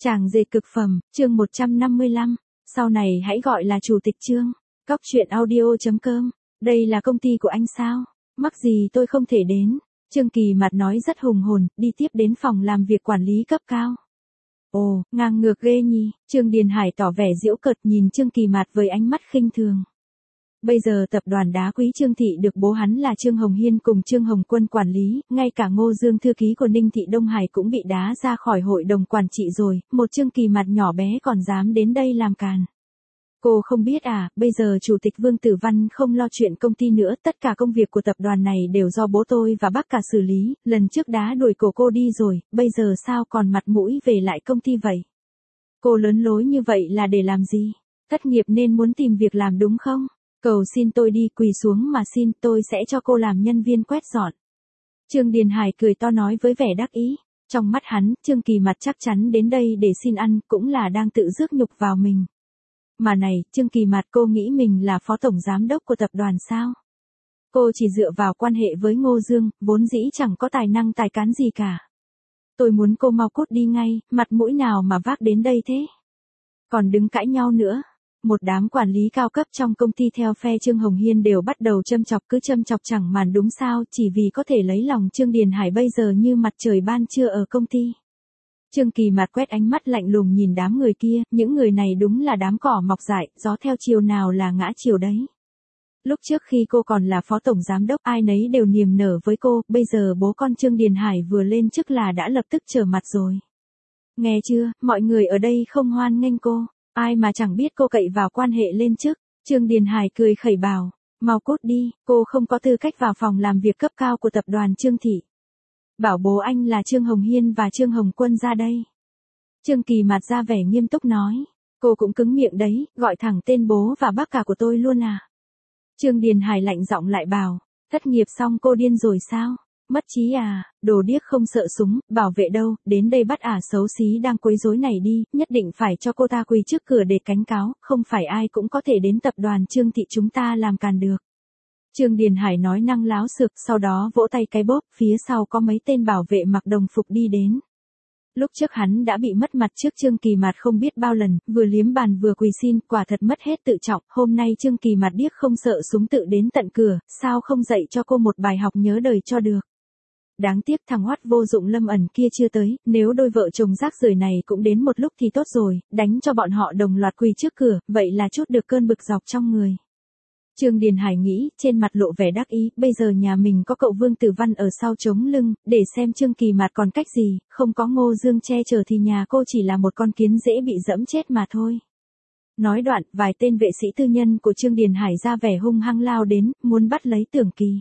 Chàng dệt cực phẩm, chương 155, sau này hãy gọi là chủ tịch Trương. Cóc truyện audio.com, đây là công ty của anh sao? Mắc gì tôi không thể đến? Trương Kỳ Mạt nói rất hùng hồn, đi tiếp đến phòng làm việc quản lý cấp cao. Ồ, ngang ngược ghê nhỉ, Trương Điền Hải tỏ vẻ giễu cợt nhìn Trương Kỳ Mạt với ánh mắt khinh thường. Bây giờ tập đoàn đá quý Trương Thị được bố hắn là Trương Hồng Hiên cùng Trương Hồng Quân quản lý, ngay cả Ngô Dương thư ký của Ninh Thị Đông Hải cũng bị đá ra khỏi hội đồng quản trị rồi, một Trương Kỳ Mạt nhỏ bé còn dám đến đây làm càn. Cô không biết à, bây giờ Chủ tịch Vương Tử Văn không lo chuyện công ty nữa, tất cả công việc của tập đoàn này đều do bố tôi và bác cả xử lý, lần trước đá đuổi cổ cô đi rồi, bây giờ sao còn mặt mũi về lại công ty vậy? Cô lớn lối như vậy là để làm gì? Thất nghiệp nên muốn tìm việc làm đúng không? Cầu xin tôi đi, quỳ xuống mà xin, tôi sẽ cho cô làm nhân viên quét dọn. Trương Điền Hải cười to nói với vẻ đắc ý. Trong mắt hắn, Trương Kỳ Mạt chắc chắn đến đây để xin ăn, cũng là đang tự rước nhục vào mình. Mà này, Trương Kỳ Mạt, cô nghĩ mình là phó tổng giám đốc của tập đoàn sao? Cô chỉ dựa vào quan hệ với Ngô Dương, vốn dĩ chẳng có tài năng tài cán gì cả. Tôi muốn cô mau cút đi ngay, mặt mũi nào mà vác đến đây thế? Còn đứng cãi nhau nữa. Một đám quản lý cao cấp trong công ty theo phe Trương Hồng Hiên đều bắt đầu châm chọc, cứ châm chọc chẳng màn đúng sao, chỉ vì có thể lấy lòng Trương Điền Hải bây giờ như mặt trời ban trưa ở công ty. Trương Kỳ Mạt quét ánh mắt lạnh lùng nhìn đám người kia, những người này đúng là đám cỏ mọc dại, gió theo chiều nào là ngã chiều đấy. Lúc trước khi cô còn là phó tổng giám đốc, ai nấy đều niềm nở với cô, bây giờ bố con Trương Điền Hải vừa lên chức là đã lập tức trở mặt rồi. Nghe chưa, mọi người ở đây không hoan nghênh cô. Ai mà chẳng biết cô cậy vào quan hệ lên chức. Trương Điền Hải cười khẩy bảo, mau cút đi, cô không có tư cách vào phòng làm việc cấp cao của tập đoàn Trương Thị. Bảo bố anh là Trương Hồng Hiên và Trương Hồng Quân ra đây. Trương Kỳ Mạt ra vẻ nghiêm túc nói, cô cũng cứng miệng đấy, gọi thẳng tên bố và bác cả của tôi luôn à. Trương Điền Hải lạnh giọng lại bảo, thất nghiệp xong cô điên rồi sao? Mất trí à, đồ điếc không sợ súng, bảo vệ đâu, đến đây bắt ả xấu xí đang quấy rối này đi, nhất định phải cho cô ta quỳ trước cửa để cánh cáo, không phải ai cũng có thể đến tập đoàn Trương Thị chúng ta làm càn được. Trương Điền Hải nói năng láo xược, sau đó vỗ tay cái bóp, phía sau có mấy tên bảo vệ mặc đồng phục đi đến. Lúc trước hắn đã bị mất mặt trước Trương Kỳ Mạt không biết bao lần, vừa liếm bàn vừa quỳ xin, quả thật mất hết tự trọng, hôm nay Trương Kỳ Mạt điếc không sợ súng tự đến tận cửa, sao không dạy cho cô một bài học nhớ đời cho được. Đáng tiếc thằng hoắt vô dụng Lâm Ẩn kia chưa tới, nếu đôi vợ chồng rác rưởi này cũng đến một lúc thì tốt rồi, đánh cho bọn họ đồng loạt quỳ trước cửa, vậy là chút được cơn bực dọc trong người. Trương Điền Hải nghĩ, trên mặt lộ vẻ đắc ý, bây giờ nhà mình có cậu Vương Tử Văn ở sau chống lưng, để xem Trương Kỳ Mạt còn cách gì, không có Ngô Dương che chở thì nhà cô chỉ là một con kiến dễ bị dẫm chết mà thôi. Nói đoạn, vài tên vệ sĩ tư nhân của Trương Điền Hải ra vẻ hung hăng lao đến, muốn bắt lấy Tưởng Kỳ.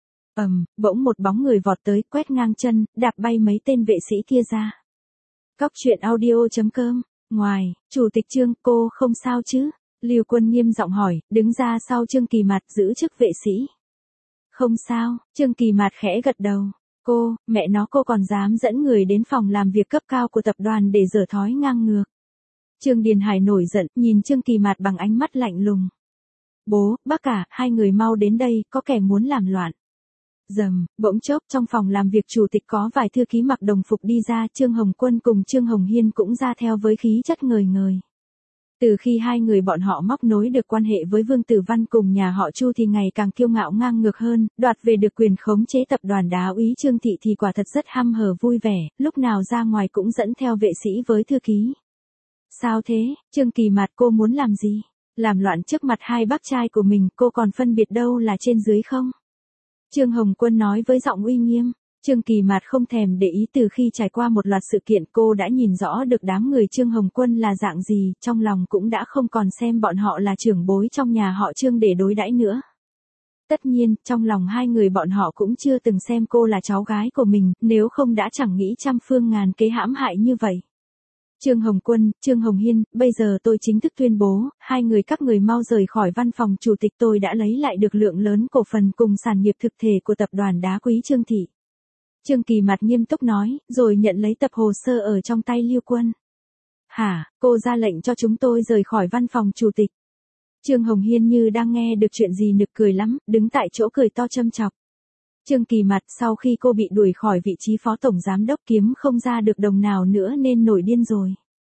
Bỗng một bóng người vọt tới, quét ngang chân, đạp bay mấy tên vệ sĩ kia ra. Cóc truyện audio.com, ngoài, Chủ tịch Trương, cô không sao chứ? Lưu Quân nghiêm giọng hỏi, đứng ra sau Trương Kỳ Mạt giữ chức vệ sĩ. Không sao, Trương Kỳ Mạt khẽ gật đầu. Cô, mẹ nó, cô còn dám dẫn người đến phòng làm việc cấp cao của tập đoàn để dở thói ngang ngược. Trương Điền Hải nổi giận, nhìn Trương Kỳ Mạt bằng ánh mắt lạnh lùng. Bố, bác cả, hai người mau đến đây, có kẻ muốn làm loạn. Rầm, bỗng chốc trong phòng làm việc chủ tịch có vài thư ký mặc đồng phục đi ra, Trương Hồng Quân cùng Trương Hồng Hiên cũng ra theo với khí chất ngời ngời. Từ khi hai người bọn họ móc nối được quan hệ với Vương Tử Văn cùng nhà họ Chu thì ngày càng kiêu ngạo ngang ngược hơn, đoạt về được quyền khống chế tập đoàn đá úy Trương Thị thì quả thật rất hăm hở vui vẻ, lúc nào ra ngoài cũng dẫn theo vệ sĩ với thư ký. Sao thế, Trương Kỳ Mạt, cô muốn làm gì? Làm loạn trước mặt hai bác trai của mình, cô còn phân biệt đâu là trên dưới không? Trương Hồng Quân nói với giọng uy nghiêm. Trương Kỳ Mạt không thèm để ý, từ khi trải qua một loạt sự kiện cô đã nhìn rõ được đám người Trương Hồng Quân là dạng gì, trong lòng cũng đã không còn xem bọn họ là trưởng bối trong nhà họ Trương để đối đãi nữa. Tất nhiên, trong lòng hai người bọn họ cũng chưa từng xem cô là cháu gái của mình, nếu không đã chẳng nghĩ trăm phương ngàn kế hãm hại như vậy. Trương Hồng Quân, Trương Hồng Hiên, bây giờ tôi chính thức tuyên bố, hai người các người mau rời khỏi văn phòng chủ tịch, tôi đã lấy lại được lượng lớn cổ phần cùng sản nghiệp thực thể của tập đoàn đá quý Trương Thị. Trương Kỳ Mạt nghiêm túc nói, rồi nhận lấy tập hồ sơ ở trong tay Lưu Quân. Hả, cô ra lệnh cho chúng tôi rời khỏi văn phòng chủ tịch. Trương Hồng Hiên như đang nghe được chuyện gì nực cười lắm, đứng tại chỗ cười to châm chọc. Trương Kỳ Mạt, sau khi cô bị đuổi khỏi vị trí phó tổng giám đốc kiếm không ra được đồng nào nữa nên nổi điên rồi.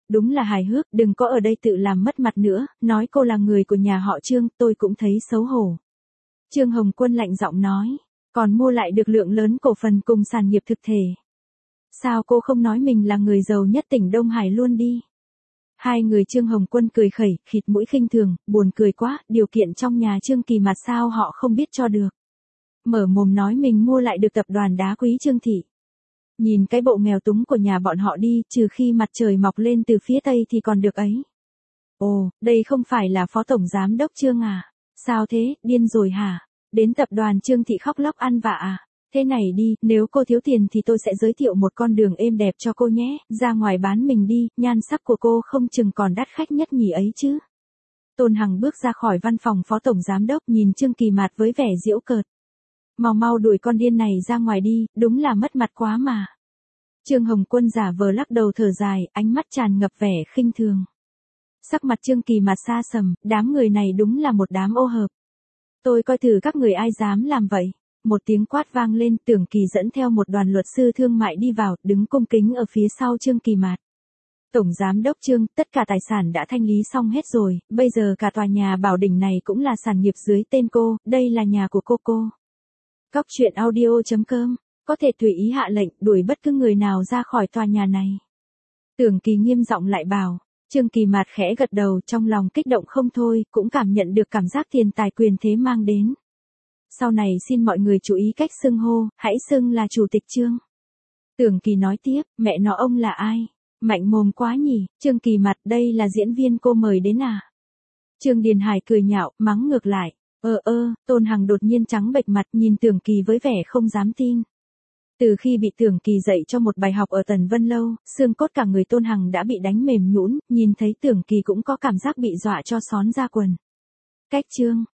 Đúng là hài hước, đừng có ở đây tự làm mất mặt nữa, nói cô là người của nhà họ Trương, tôi cũng thấy xấu hổ. Trương Hồng Quân lạnh giọng nói, còn mua lại được lượng lớn cổ phần cùng sản nghiệp thực thể. Sao cô không nói mình là người giàu nhất tỉnh Đông Hải luôn đi? Hai người Trương Hồng Quân cười khẩy, khịt mũi khinh thường, buồn cười quá, điều kiện trong nhà Trương Kỳ Mạt sao họ không biết cho được. Mở mồm nói mình mua lại được tập đoàn đá quý Trương Thị. Nhìn cái bộ nghèo túng của nhà bọn họ đi, trừ khi mặt trời mọc lên từ phía tây thì còn được ấy. Ồ, đây không phải là phó tổng giám đốc Trương à? Sao thế, điên rồi hả? Đến tập đoàn Trương Thị khóc lóc ăn vạ à? Thế này đi, nếu cô thiếu tiền thì tôi sẽ giới thiệu một con đường êm đẹp cho cô nhé, ra ngoài bán mình đi, nhan sắc của cô không chừng còn đắt khách nhất nhì ấy chứ. Tôn Hằng bước ra khỏi văn phòng phó tổng giám đốc nhìn Trương Kỳ Mạt với vẻ giễu cợt. Mau mau đuổi con điên này ra ngoài đi, đúng là mất mặt quá mà. Trương Hồng Quân giả vờ lắc đầu thở dài, ánh mắt tràn ngập vẻ khinh thường. Sắc mặt Trương Kỳ Mạt xa sầm, đám người này đúng là một đám ô hợp. Tôi coi thử các người ai dám làm vậy. Một tiếng quát vang lên, Tưởng Kỳ dẫn theo một đoàn luật sư thương mại đi vào, đứng cung kính ở phía sau Trương Kỳ Mạt. Tổng giám đốc Trương, tất cả tài sản đã thanh lý xong hết rồi, bây giờ cả tòa nhà Bảo Đình này cũng là sản nghiệp dưới tên cô, đây là nhà của cô. Cóc truyện audio.com, có thể tùy ý hạ lệnh đuổi bất cứ người nào ra khỏi tòa nhà này. Tưởng Kỳ nghiêm giọng lại bảo. Trương Kỳ Mạt khẽ gật đầu, trong lòng kích động không thôi, cũng cảm nhận được cảm giác tiền tài quyền thế mang đến. Sau này xin mọi người chú ý cách xưng hô, hãy xưng là chủ tịch Trương. Tưởng Kỳ nói tiếp, mẹ nó ông là ai? Mạnh mồm quá nhỉ, Trương Kỳ Mạt, đây là diễn viên cô mời đến à? Trương Điền Hải cười nhạo, mắng ngược lại. Tôn Hằng đột nhiên trắng bệch mặt nhìn Tưởng Kỳ với vẻ không dám tin. Từ khi bị Tưởng Kỳ dạy cho một bài học ở Tần Vân Lâu, xương cốt cả người Tôn Hằng đã bị đánh mềm nhũn, nhìn thấy Tưởng Kỳ cũng có cảm giác bị dọa cho xón ra quần. Cách Trương